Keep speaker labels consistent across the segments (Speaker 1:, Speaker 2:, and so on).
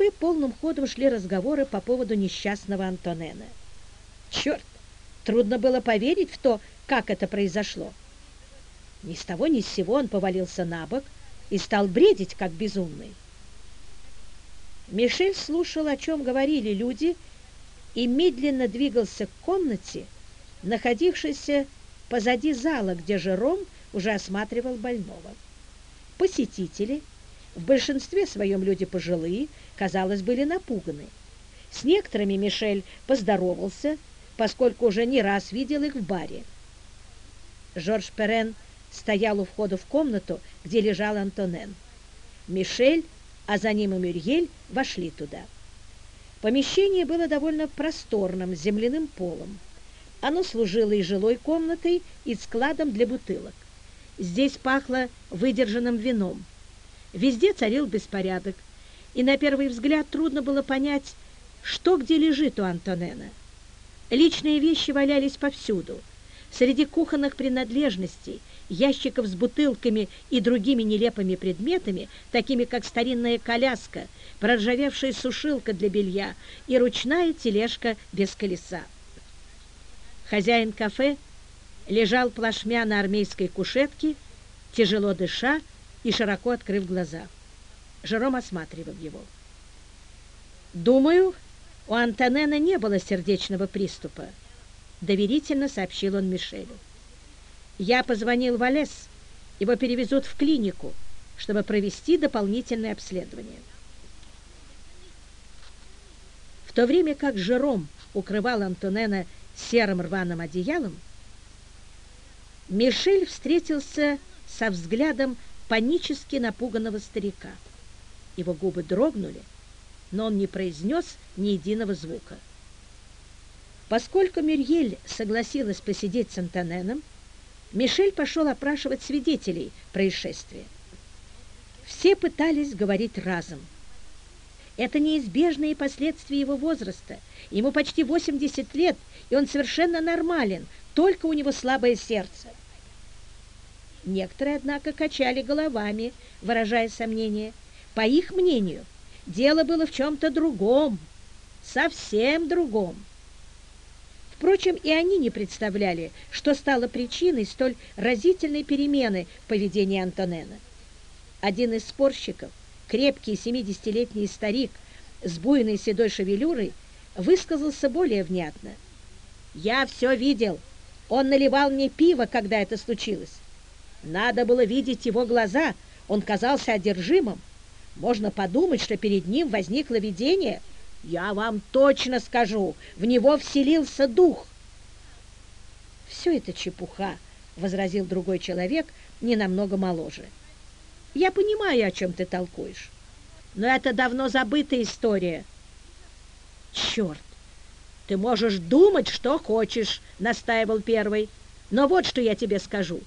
Speaker 1: кафе полным ходом шли разговоры по поводу несчастного Антонена. Черт, трудно было поверить в то, как это произошло. Ни с того ни с сего он повалился на бок и стал бредить, как безумный. Мишель слушал, о чем говорили люди, и медленно двигался к комнате, находившейся позади зала, где Жером уже осматривал больного. Посетители, в большинстве своем люди пожилые, казалось, были напуганы. С некоторыми Мишель поздоровался, поскольку уже не раз видел их в баре. Жорж Перен стоял у входа в комнату, где лежал Антонен. Мишель, а за ним и Мюрьель вошли туда. Помещение было довольно просторным, с земляным полом. Оно служило и жилой комнатой, и складом для бутылок. Здесь пахло выдержанным вином. Везде царил беспорядок, и на первый взгляд трудно было понять, что где лежит у Антонена. Личные вещи валялись повсюду. Среди кухонных принадлежностей, ящиков с бутылками и другими нелепыми предметами, такими как старинная коляска, проржавевшая сушилка для белья и ручная тележка без колеса. Хозяин кафе лежал плашмя на армейской кушетке, тяжело дыша и широко открыв глаза. Жером осматривал его. «Думаю, у Антонена не было сердечного приступа», — доверительно сообщил он Мишелю. «Я позвонил в Алес, его перевезут в клинику, чтобы провести дополнительное обследование». В то время как Жером укрывал Антонена серым рваным одеялом, Мишель встретился со взглядом панически напуганного старика. Его губы дрогнули, но он не произнес ни единого звука. Поскольку Мюрьель согласилась посидеть с Антоненом, Мишель пошел опрашивать свидетелей происшествия. Все пытались говорить разом. Это неизбежные последствия его возраста. Ему почти 80 лет, и он совершенно нормален, только у него слабое сердце. Некоторые, однако, качали головами, выражая сомнение. По их мнению, дело было в чем-то другом, совсем другом. Впрочем, и они не представляли, что стало причиной столь разительной перемены в поведении Антонена. Один из спорщиков, крепкий 70-летний старик с буйной седой шевелюрой, высказался более внятно. «Я все видел. Он наливал мне пиво, когда это случилось. Надо было видеть его глаза. Он казался одержимым. Можно подумать, что перед ним возникло видение. Я вам точно скажу, в него вселился дух». «Все это чепуха», — возразил другой человек, не намного моложе. «Я понимаю, о чем ты толкуешь, но это давно забытая история». «Черт! Ты можешь думать, что хочешь», — настаивал первый. «Но вот что я тебе скажу».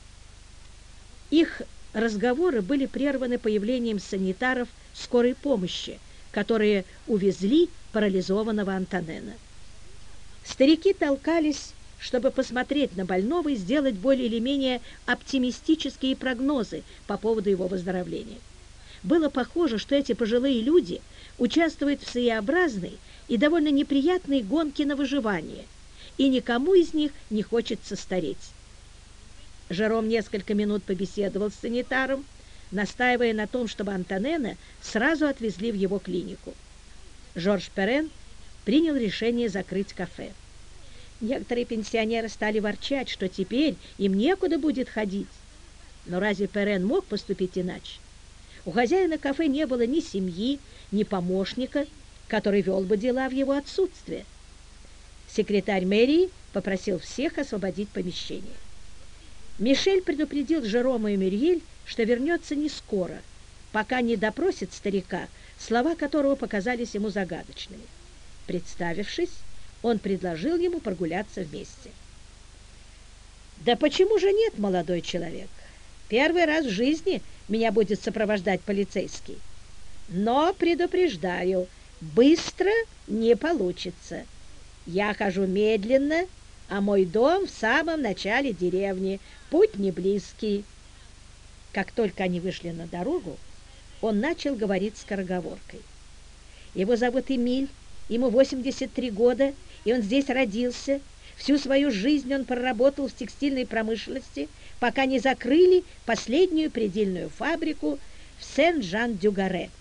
Speaker 1: Их разговоры были прерваны появлением санитаров скорой помощи, которые увезли парализованного Антонена. Старики толкались, чтобы посмотреть на больного и сделать более или менее оптимистические прогнозы по поводу его выздоровления. Было похоже, что эти пожилые люди участвуют в своеобразной и довольно неприятной гонке на выживание, и никому из них не хочется стареть. Жером несколько минут побеседовал с санитаром, настаивая на том, чтобы Антонена сразу отвезли в его клинику. Жорж Перен принял решение закрыть кафе. Некоторые пенсионеры стали ворчать, что теперь им некуда будет ходить. Но разве Перен мог поступить иначе? У хозяина кафе не было ни семьи, ни помощника, который вел бы дела в его отсутствие. Секретарь мэрии попросил всех освободить помещение. Мишель предупредил Жерома и Мюрьель, что вернется не скоро, пока не допросит старика, слова которого показались ему загадочными. Представившись, он предложил ему прогуляться вместе. «Да почему же нет, молодой человек? Первый раз в жизни меня будет сопровождать полицейский. Но, предупреждаю, быстро не получится. Я хожу медленно, а мой дом в самом начале деревни, путь не близкий». Как только они вышли на дорогу, он начал говорить скороговоркой. Его зовут Эмиль, ему 83 года, и он здесь родился. Всю свою жизнь он проработал в текстильной промышленности, пока не закрыли последнюю предельную фабрику в Сен-Жан-дю-Гарре.